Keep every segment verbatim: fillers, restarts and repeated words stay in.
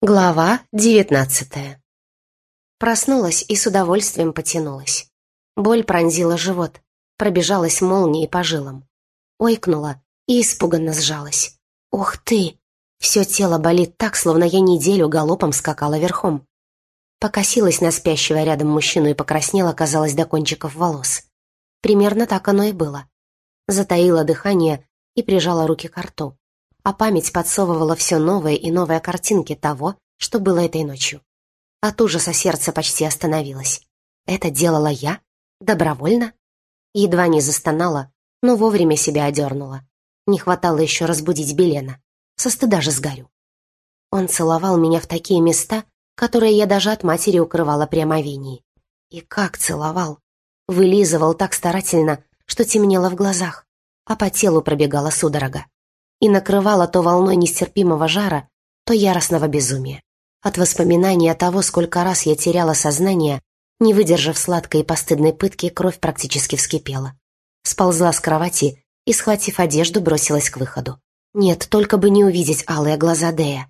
Глава девятнадцатая. Проснулась и с удовольствием потянулась. Боль пронзила живот, пробежалась молнией по жилам. Ойкнула и испуганно сжалась. «Ух ты!» Все тело болит так, словно я неделю галопом скакала верхом. Покосилась на спящего рядом мужчину и покраснела, казалось, до кончиков волос. Примерно так оно и было. Затаила дыхание и прижала руки к рту. А память подсовывала все новые и новые картинки того, что было этой ночью. От ужаса сердце почти остановилось. Это делала я? Добровольно? Едва не застонала, но вовремя себя одернула. Не хватало еще разбудить Белена. Со стыда же сгорю. Он целовал меня в такие места, которые я даже от матери укрывала при омовении. И как целовал! Вылизывал так старательно, что темнело в глазах, а по телу пробегала судорога. И накрывала то волной нестерпимого жара, то яростного безумия. От воспоминания того, сколько раз я теряла сознание, не выдержав сладкой и постыдной пытки, кровь практически вскипела. Сползла с кровати и, схватив одежду, бросилась к выходу. Нет, только бы не увидеть алые глаза Дея.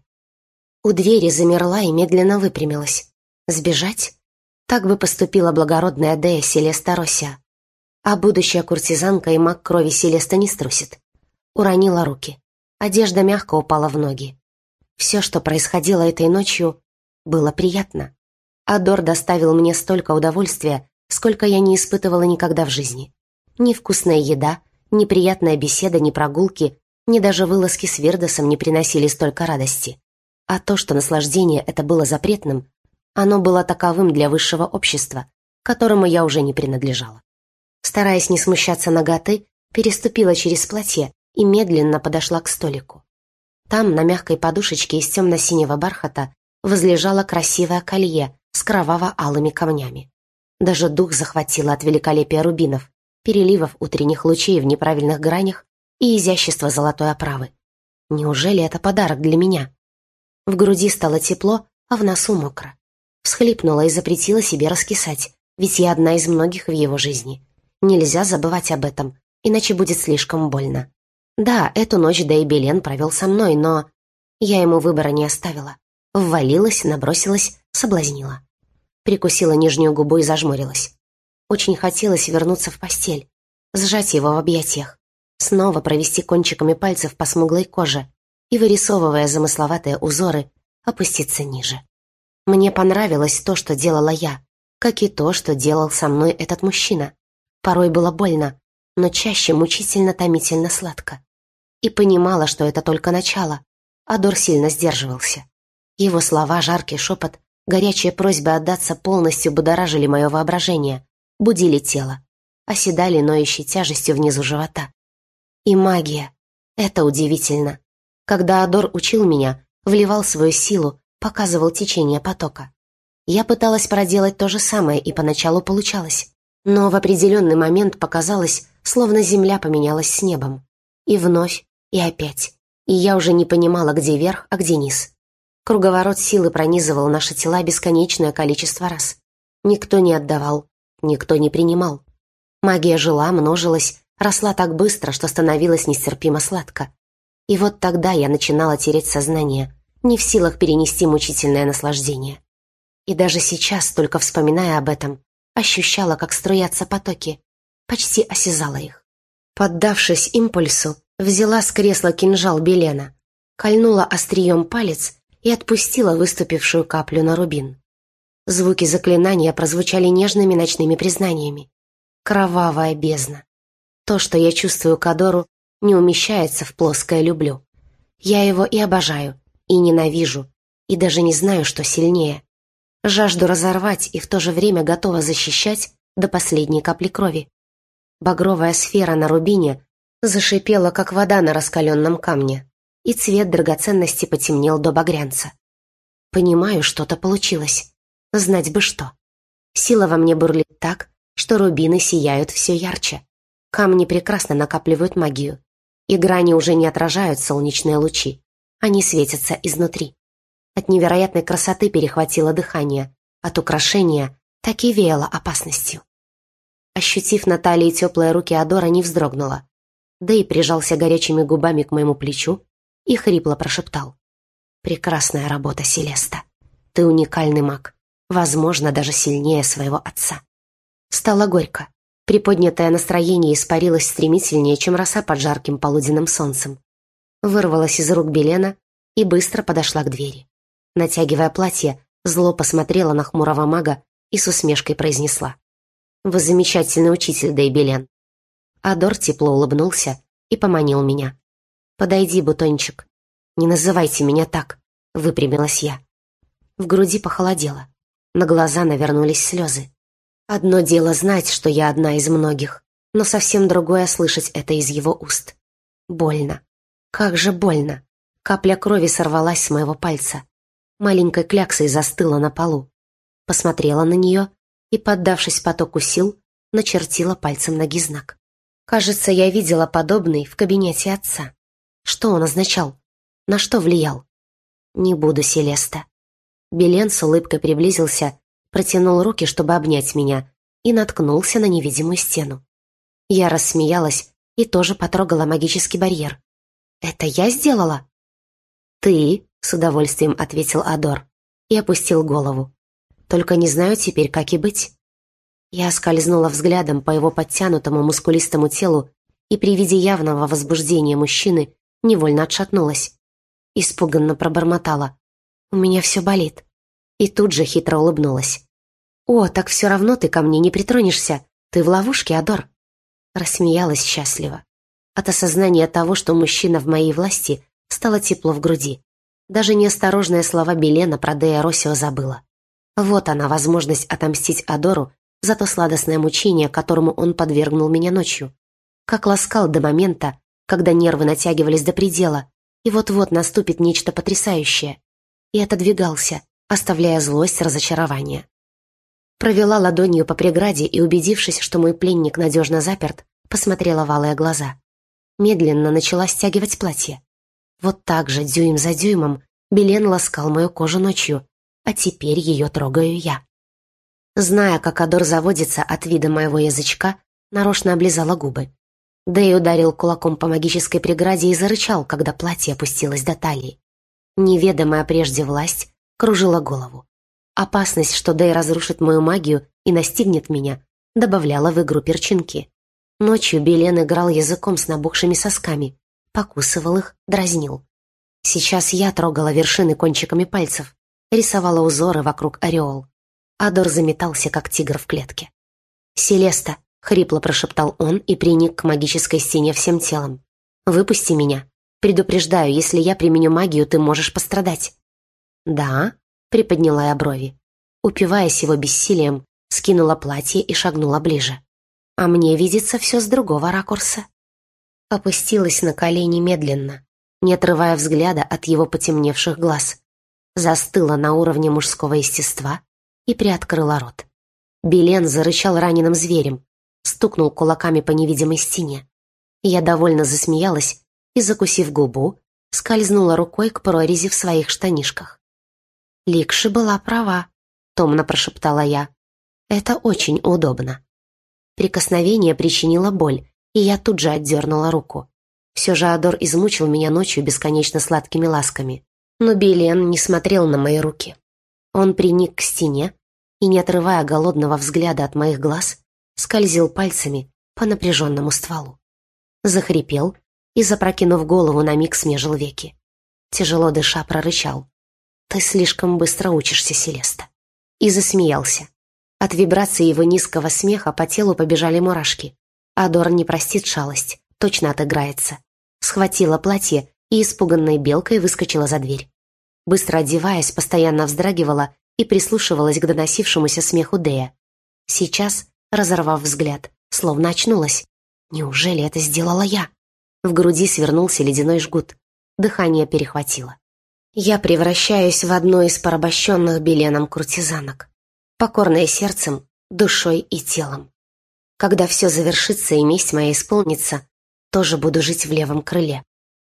У двери замерла и медленно выпрямилась. Сбежать? Так бы поступила благородная Дея Селеста Рося. А будущая куртизанка и маг крови Селеста не струсит. Уронила руки. Одежда мягко упала в ноги. Все, что происходило этой ночью, было приятно. Адор доставил мне столько удовольствия, сколько я не испытывала никогда в жизни. Ни вкусная еда, ни приятная беседа, ни прогулки, ни даже вылазки с Вирдосом не приносили столько радости. А то, что наслаждение это было запретным, оно было таковым для высшего общества, которому я уже не принадлежала. Стараясь не смущаться наготы, переступила через платье и медленно подошла к столику. Там, на мягкой подушечке из темно-синего бархата, возлежало красивое колье с кроваво-алыми камнями. Даже дух захватило от великолепия рубинов, переливов утренних лучей в неправильных гранях и изящества золотой оправы. Неужели это подарок для меня? В груди стало тепло, а в носу мокро. Всхлипнула и запретила себе раскисать, ведь я одна из многих в его жизни. Нельзя забывать об этом, иначе будет слишком больно. Да, эту ночь Дей Белен провел со мной, но я ему выбора не оставила. Ввалилась, набросилась, соблазнила. Прикусила нижнюю губу и зажмурилась. Очень хотелось вернуться в постель, сжать его в объятиях, снова провести кончиками пальцев по смуглой коже и, вырисовывая замысловатые узоры, опуститься ниже. Мне понравилось то, что делала я, как и то, что делал со мной этот мужчина. Порой было больно, но чаще мучительно-томительно сладко. И понимала, что это только начало. Адор сильно сдерживался. Его слова, жаркий шепот, горячая просьба отдаться полностью будоражили мое воображение, будили тело, оседали ноющей тяжестью внизу живота. И магия. Это удивительно. Когда Адор учил меня, вливал свою силу, показывал течение потока. Я пыталась проделать то же самое, и поначалу получалось. Но в определенный момент показалось, словно земля поменялась с небом. И вновь, и опять. И я уже не понимала, где верх, а где низ. Круговорот силы пронизывал наши тела бесконечное количество раз. Никто не отдавал, никто не принимал. Магия жила, множилась, росла так быстро, что становилось нестерпимо сладко. И вот тогда я начинала терять сознание, не в силах перенести мучительное наслаждение. И даже сейчас, только вспоминая об этом, ощущала, как струятся потоки, почти осязала их. Поддавшись импульсу, взяла с кресла кинжал Белена, кольнула острием палец и отпустила выступившую каплю на рубин. Звуки заклинания прозвучали нежными ночными признаниями. Кровавая бездна. То, что я чувствую к Адору, не умещается в плоское «люблю». Я его и обожаю, и ненавижу, и даже не знаю, что сильнее. Жажду разорвать и в то же время готова защищать до последней капли крови. Багровая сфера на рубине зашипела, как вода на раскаленном камне, и цвет драгоценности потемнел до багрянца. Понимаю, что-то получилось. Знать бы что. Сила во мне бурлит так, что рубины сияют все ярче. Камни прекрасно накапливают магию, и грани уже не отражают солнечные лучи. Они светятся изнутри. От невероятной красоты перехватило дыхание, от украшения так и веяло опасностью. Ощутив на талии теплые руки Адора, не вздрогнула. Да и прижался горячими губами к моему плечу и хрипло прошептал: Прекрасная работа, Селеста. Ты уникальный маг. Возможно, даже сильнее своего отца. Стало горько. Приподнятое настроение испарилось стремительнее, чем роса под жарким полуденным солнцем. Вырвалась из рук Белена и быстро подошла к двери. Натягивая платье, зло посмотрела на хмурого мага и с усмешкой произнесла: «Вы замечательный учитель, Дейбелен». Адор тепло улыбнулся и поманил меня. «Подойди, бутончик». «Не называйте меня так», — выпрямилась я. В груди похолодело. На глаза навернулись слезы. Одно дело знать, что я одна из многих, но совсем другое слышать это из его уст. Больно. Как же больно. Капля крови сорвалась с моего пальца. Маленькой кляксой застыла на полу. Посмотрела на нее и, поддавшись потоку сил, начертила пальцем ноги знак. Кажется, я видела подобный в кабинете отца. Что он означал? На что влиял? Не буду, Селеста. Белен с улыбкой приблизился, протянул руки, чтобы обнять меня, и наткнулся на невидимую стену. Я рассмеялась и тоже потрогала магический барьер. «Это я сделала?» «Ты», — с удовольствием ответил Адор и опустил голову. «Только не знаю теперь, как и быть». Я скользнула взглядом по его подтянутому мускулистому телу и при виде явного возбуждения мужчины невольно отшатнулась. Испуганно пробормотала: «У меня все болит». И тут же хитро улыбнулась. «О, так все равно ты ко мне не притронешься. Ты в ловушке, Адор». Рассмеялась счастливо. От осознания того, что мужчина в моей власти, стало тепло в груди. Даже неосторожные слова Белена про Дея Росио забыла. Вот она, возможность отомстить Адору за то сладостное мучение, которому он подвергнул меня ночью. Как ласкал до момента, когда нервы натягивались до предела, и вот-вот наступит нечто потрясающее. И отодвигался, оставляя злость, разочарование. Провела ладонью по преграде и, убедившись, что мой пленник надежно заперт, посмотрела в алые глаза. Медленно начала стягивать платье. Вот так же, дюйм за дюймом, Белен ласкал мою кожу ночью, а теперь ее трогаю я. Зная, как Адор заводится от вида моего язычка, нарочно облизала губы. Дэй ударил кулаком по магической преграде и зарычал, когда платье опустилось до талии. Неведомая прежде власть кружила голову. Опасность, что Дэй разрушит мою магию и настигнет меня, добавляла в игру перчинки. Ночью Белен играл языком с набухшими сосками, покусывал их, дразнил. Сейчас я трогала вершины кончиками пальцев, рисовала узоры вокруг ореол. Адор заметался, как тигр в клетке. «Селеста», — хрипло прошептал он и приник к магической стене всем телом. «Выпусти меня. Предупреждаю, если я применю магию, ты можешь пострадать». «Да?» — приподняла я брови. Упиваясь его бессилием, скинула платье и шагнула ближе. А мне видится все с другого ракурса. Опустилась на колени медленно, не отрывая взгляда от его потемневших глаз. Застыла на уровне мужского естества и приоткрыла рот. Белен зарычал раненым зверем, стукнул кулаками по невидимой стене. Я довольно засмеялась и, закусив губу, скользнула рукой к прорези в своих штанишках. «Ликши была права», — томно прошептала я. «Это очень удобно». Прикосновение причинило боль, и я тут же отдернула руку. Все же Адор измучил меня ночью бесконечно сладкими ласками. Но Белен не смотрел на мои руки. Он приник к стене и, не отрывая голодного взгляда от моих глаз, скользил пальцами по напряженному стволу. Захрипел и, запрокинув голову, на миг смежил веки. Тяжело дыша, прорычал: «Ты слишком быстро учишься, Селеста». И засмеялся. От вибрации его низкого смеха по телу побежали мурашки. Адор не простит шалость, точно отыграется. Схватила платье и испуганной белкой выскочила за дверь. Быстро одеваясь, постоянно вздрагивала и прислушивалась к доносившемуся смеху Дея. Сейчас, разорвав взгляд, словно очнулась. Неужели это сделала я? В груди свернулся ледяной жгут. Дыхание перехватило. Я превращаюсь в одну из порабощенных Беленом куртизанок. Покорная сердцем, душой и телом. Когда все завершится и месть моя исполнится, тоже буду жить в левом крыле.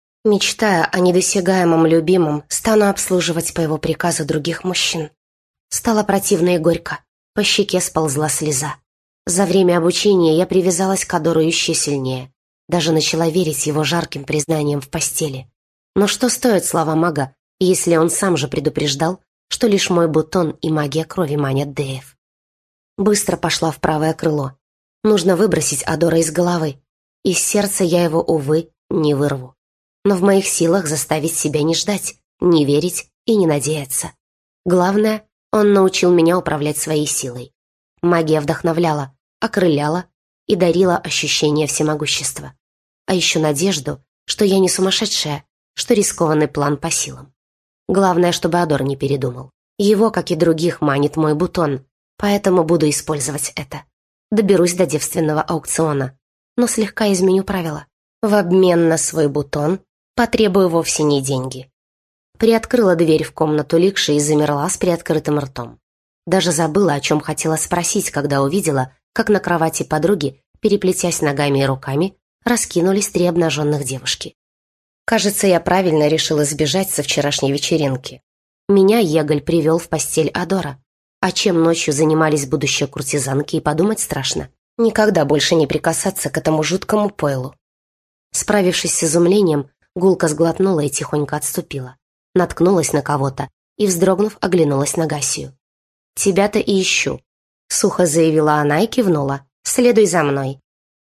Мечтая о недосягаемом любимом, стану обслуживать по его приказу других мужчин. Стало противно и горько, по щеке сползла слеза. За время обучения я привязалась к Адору еще сильнее. Даже начала верить его жарким признаниям в постели. Но что стоят слова мага если он сам же предупреждал, что лишь мой бутон и магия крови манят Деев. Быстро пошла в правое крыло. Нужно выбросить Адора из головы. Из сердца я его, увы, не вырву. Но в моих силах заставить себя не ждать, не верить и не надеяться. Главное, он научил меня управлять своей силой. Магия вдохновляла, окрыляла и дарила ощущение всемогущества. А еще надежду, что я не сумасшедшая, что рискованный план по силам. Главное, чтобы Адор не передумал. Его, как и других, манит мой бутон, поэтому буду использовать это. Доберусь до девственного аукциона, но слегка изменю правила. В обмен на свой бутон потребую вовсе не деньги. Приоткрыла дверь в комнату Ликши и замерла с приоткрытым ртом. Даже забыла, о чем хотела спросить, когда увидела, как на кровати подруги, переплетясь ногами и руками, раскинулись три обнаженных девушки. Кажется, я правильно решила сбежать со вчерашней вечеринки. Меня Еголь привел в постель Адора. А чем ночью занимались будущие куртизанки, и подумать страшно. Никогда больше не прикасаться к этому жуткому пойлу. Справившись с изумлением, гулко сглотнула и тихонько отступила. Наткнулась на кого-то и, вздрогнув, оглянулась на Гассию. «Тебя-то и ищу», — сухо заявила она и кивнула. «Следуй за мной».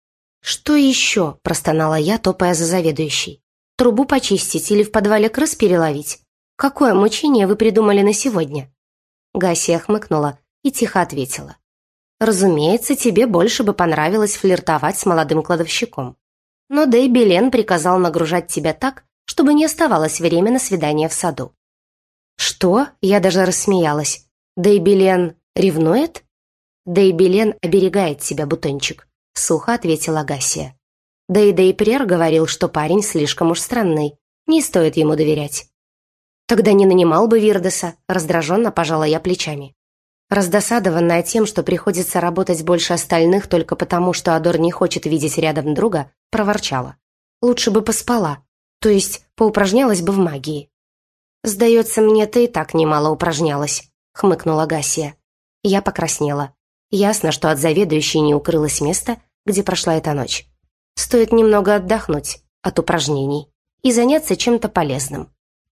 «Что еще?» — простонала я, топая за заведующей. «Трубу почистить или в подвале крыс переловить? Какое мучение вы придумали на сегодня?» Гассия хмыкнула и тихо ответила. «Разумеется, тебе больше бы понравилось флиртовать с молодым кладовщиком. Но Дэй Белен приказал нагружать тебя так, чтобы не оставалось время на свидание в саду». «Что?» — я даже рассмеялась. «Дэй Белен ревнует?» «Дэй Белен оберегает тебя, бутончик», — сухо ответила Гассия. «Да и Дэй Прер говорил, что парень слишком уж странный. Не стоит ему доверять». «Тогда не нанимал бы Вирдеса», — раздраженно пожала я плечами. Раздосадованная тем, что приходится работать больше остальных только потому, что Адор не хочет видеть рядом друга, проворчала. «Лучше бы поспала, то есть поупражнялась бы в магии». «Сдается мне, ты и так немало упражнялась», — хмыкнула Гассия. Я покраснела. Ясно, что от заведующей не укрылось место, где прошла эта ночь. Стоит немного отдохнуть от упражнений и заняться чем-то полезным.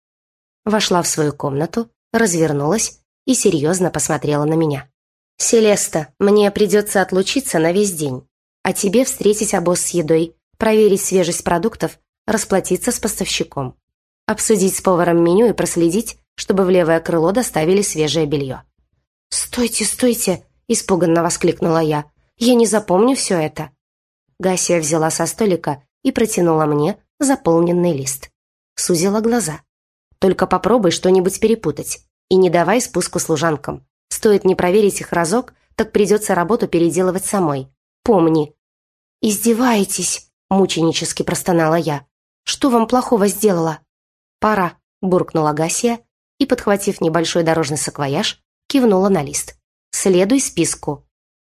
Вошла в свою комнату, развернулась и серьезно посмотрела на меня. «Селеста, мне придется отлучиться на весь день, а тебе встретить обоз с едой, проверить свежесть продуктов, расплатиться с поставщиком, обсудить с поваром меню и проследить, чтобы в левое крыло доставили свежее белье». «Стойте, стойте!» – испуганно воскликнула я. «Я не запомню все это». Гассия взяла со столика и протянула мне заполненный лист. Сузила глаза. «Только попробуй что-нибудь перепутать и не давай спуску служанкам. Стоит не проверить их разок, так придется работу переделывать самой. Помни». «Издеваетесь?» – мученически простонала я. «Что вам плохого сделала?» «Пора», – буркнула Гассия и, подхватив небольшой дорожный саквояж, кивнула на лист. «Следуй списку».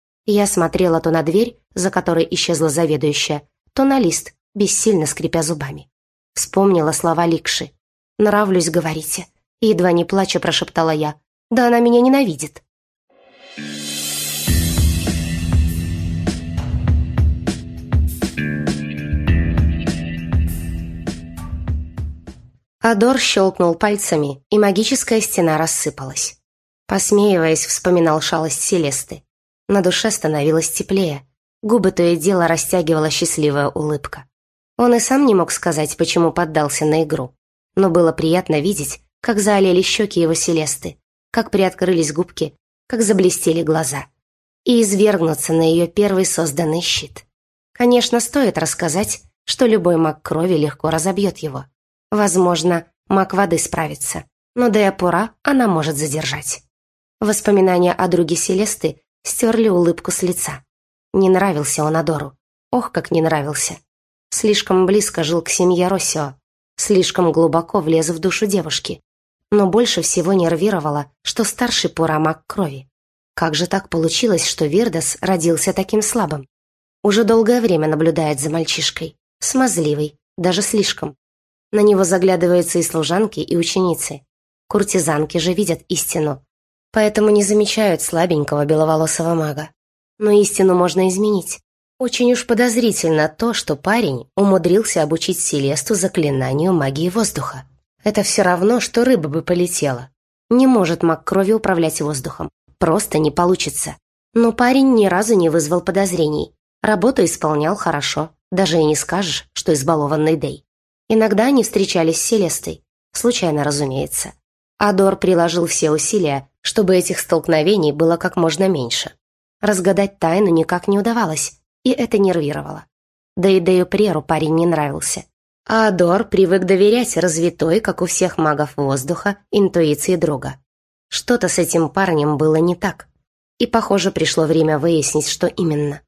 Я смотрела то на дверь, за которой исчезла заведующая, то на лист, бессильно скрипя зубами. Вспомнила слова Ликши. «Нравлюсь, говорите», — едва не плача прошептала я. «Да она меня ненавидит». Адор щелкнул пальцами, и магическая стена рассыпалась. Посмеиваясь, вспоминал шалость Селесты. На душе становилось теплее. Губы то и дело растягивала счастливая улыбка. Он и сам не мог сказать, почему поддался на игру. Но было приятно видеть, как заолели щеки его Селесты, как приоткрылись губки, как заблестели глаза. И извергнуться на ее первый созданный щит. Конечно, стоит рассказать, что любой маг крови легко разобьет его. Возможно, маг воды справится, но Деапура она может задержать. Воспоминания о друге Селесты стерли улыбку с лица. Не нравился он Адору. Ох, как не нравился. Слишком близко жил к семье Россио. Слишком глубоко влез в душу девушки. Но больше всего нервировало, что старший Пура маг крови. Как же так получилось, что Вирдес родился таким слабым? Уже долгое время наблюдает за мальчишкой. Смазливый, даже слишком. На него заглядываются и служанки, и ученицы. Куртизанки же видят истину, поэтому не замечают слабенького беловолосого мага. Но истину можно изменить. Очень уж подозрительно то, что парень умудрился обучить Селесту заклинанию магии воздуха. Это все равно, что рыба бы полетела. Не может маг крови управлять воздухом. Просто не получится. Но парень ни разу не вызвал подозрений. Работу исполнял хорошо. Даже и не скажешь, что избалованный Дэй. Иногда они встречались с Селестой. Случайно, разумеется. Адор приложил все усилия, чтобы этих столкновений было как можно меньше. Разгадать тайну никак не удавалось, и это нервировало. Да и Дэю Преру парень не нравился. А Адор привык доверять развитой, как у всех магов воздуха, интуиции друга. Что-то с этим парнем было не так. И, похоже, пришло время выяснить, что именно.